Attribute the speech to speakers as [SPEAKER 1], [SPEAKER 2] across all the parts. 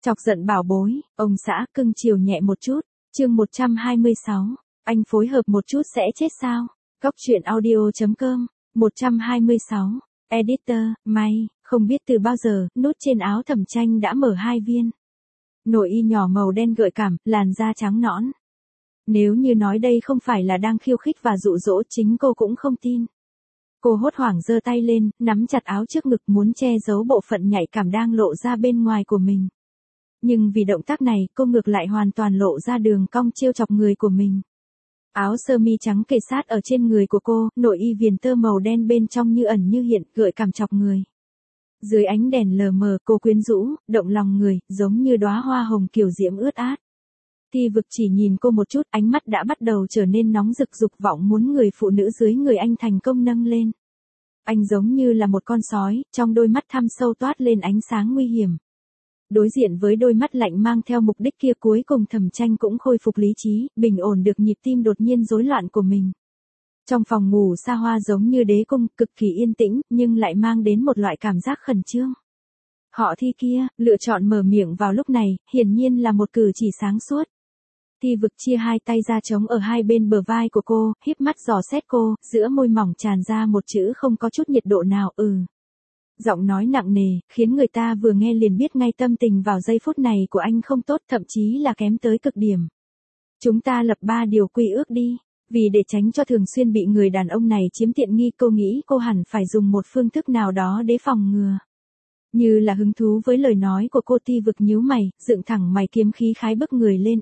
[SPEAKER 1] Chọc giận bảo bối, ông xã cưng chiều nhẹ một chút, chương 126, anh phối hợp một chút sẽ chết sao? Cóc truyện audio.com, 126, editor, may, không biết từ bao giờ, nút trên áo Thẩm Tranh đã mở 2 viên. Nội y nhỏ màu đen gợi cảm, làn da trắng nõn. Nếu như nói đây không phải là đang khiêu khích và dụ dỗ, chính cô cũng không tin. Cô hốt hoảng giơ tay lên, nắm chặt áo trước ngực muốn che giấu bộ phận nhạy cảm đang lộ ra bên ngoài của mình. Nhưng vì động tác này, cô ngược lại hoàn toàn lộ ra đường cong trêu chọc người của mình. Áo sơ mi trắng kề sát ở trên người của cô, nội y viền tơ màu đen bên trong như ẩn như hiện, gợi cảm chọc người. Dưới ánh đèn lờ mờ, cô quyến rũ, động lòng người, giống như đóa hoa hồng kiều diễm ướt át. Thi Vực chỉ nhìn cô một chút, ánh mắt đã bắt đầu trở nên nóng rực, dục vọng muốn người phụ nữ dưới người anh thành công nâng lên. Anh giống như là một con sói, trong đôi mắt thăm sâu toát lên ánh sáng nguy hiểm. Đối diện với đôi mắt lạnh mang theo mục đích kia, cuối cùng Thẩm Tranh cũng khôi phục lý trí, bình ổn được nhịp tim đột nhiên rối loạn của mình. Trong phòng ngủ xa hoa giống như đế cung, cực kỳ yên tĩnh, nhưng lại mang đến một loại cảm giác khẩn trương. Họ Thi kia, lựa chọn mở miệng vào lúc này, hiển nhiên là một cử chỉ sáng suốt. Thi Vực chia hai tay ra trống ở hai bên bờ vai của cô, híp mắt dò xét cô, giữa môi mỏng tràn ra một chữ không có chút nhiệt độ nào, Giọng nói nặng nề, khiến người ta vừa nghe liền biết ngay tâm tình vào giây phút này của anh không tốt, thậm chí là kém tới cực điểm. Chúng ta lập 3 điều quy ước đi, vì để tránh cho thường xuyên bị người đàn ông này chiếm tiện nghi, cô nghĩ cô hẳn phải dùng một phương thức nào đó để phòng ngừa. Như là hứng thú với lời nói của cô, Thi Vực nhíu mày, dựng thẳng mày kiếm khí khái bức người lên.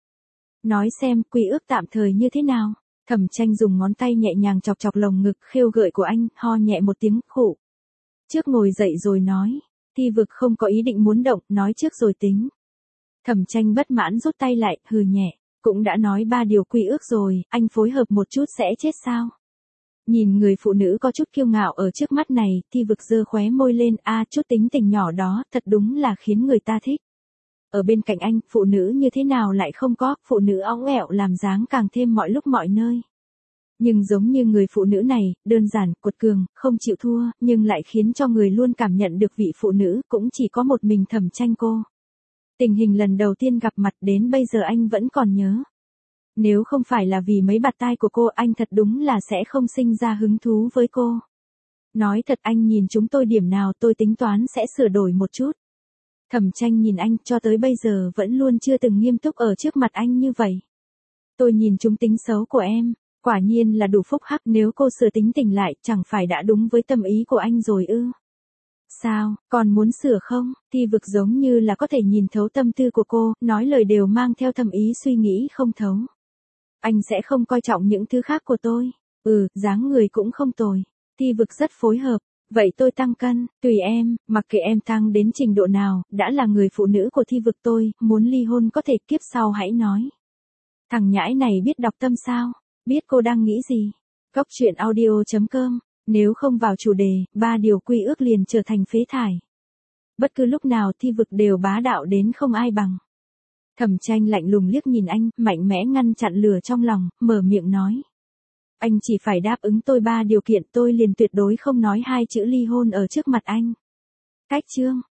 [SPEAKER 1] Nói xem, quy ước tạm thời như thế nào? Thẩm Tranh dùng ngón tay nhẹ nhàng chọc chọc lồng ngực khêu gợi của anh, ho nhẹ một tiếng, khụ. Trước ngồi dậy rồi nói. Thi Vực không có ý định muốn động, nói trước rồi tính. Thẩm Tranh bất mãn rút tay lại, hừ nhẹ. Cũng đã nói 3 điều quy ước rồi, anh phối hợp một chút sẽ chết sao? Nhìn người phụ nữ có chút kiêu ngạo ở trước mắt này, Thi Vực giơ khóe môi lên, chút tính tình nhỏ đó, thật đúng là khiến người ta thích. Ở bên cạnh anh, phụ nữ như thế nào lại không có, phụ nữ óng ẻo làm dáng càng thêm mọi lúc mọi nơi. Nhưng giống như người phụ nữ này, đơn giản, cuột cường, không chịu thua, nhưng lại khiến cho người luôn cảm nhận được vị phụ nữ, cũng chỉ có một mình Thẩm Tranh cô. Tình hình lần đầu tiên gặp mặt đến bây giờ anh vẫn còn nhớ. Nếu không phải là vì mấy bạt tai của cô, anh thật đúng là sẽ không sinh ra hứng thú với cô. Nói thật, anh nhìn chúng tôi điểm nào, tôi tính toán sẽ sửa đổi một chút. Thẩm Tranh nhìn anh, cho tới bây giờ vẫn luôn chưa từng nghiêm túc ở trước mặt anh như vậy. Tôi nhìn chúng tính xấu của em, quả nhiên là đủ phúc hắc, nếu cô sửa tính tình lại, chẳng phải đã đúng với tâm ý của anh rồi ư? Sao, còn muốn sửa không? Thi Vực giống như là có thể nhìn thấu tâm tư của cô, nói lời đều mang theo thâm ý, suy nghĩ không thấu. Anh sẽ không coi trọng những thứ khác của tôi. Dáng người cũng không tồi. Thi Vực rất phối hợp. Vậy tôi tăng cân, tùy em, mặc kệ em tăng đến trình độ nào, đã là người phụ nữ của Thi Vực tôi, muốn ly hôn có thể kiếp sau hãy nói. Thằng nhãi này biết đọc tâm sao? Biết cô đang nghĩ gì? Cóc truyện audio.com, nếu không vào chủ đề, 3 điều quy ước liền trở thành phế thải. Bất cứ lúc nào Thi Vực đều bá đạo đến không ai bằng. Thẩm Tranh lạnh lùng liếc nhìn anh, mạnh mẽ ngăn chặn lửa trong lòng, mở miệng nói. Anh chỉ phải đáp ứng tôi 3 điều kiện, tôi liền tuyệt đối không nói 2 chữ ly hôn ở trước mặt anh. Cách chương,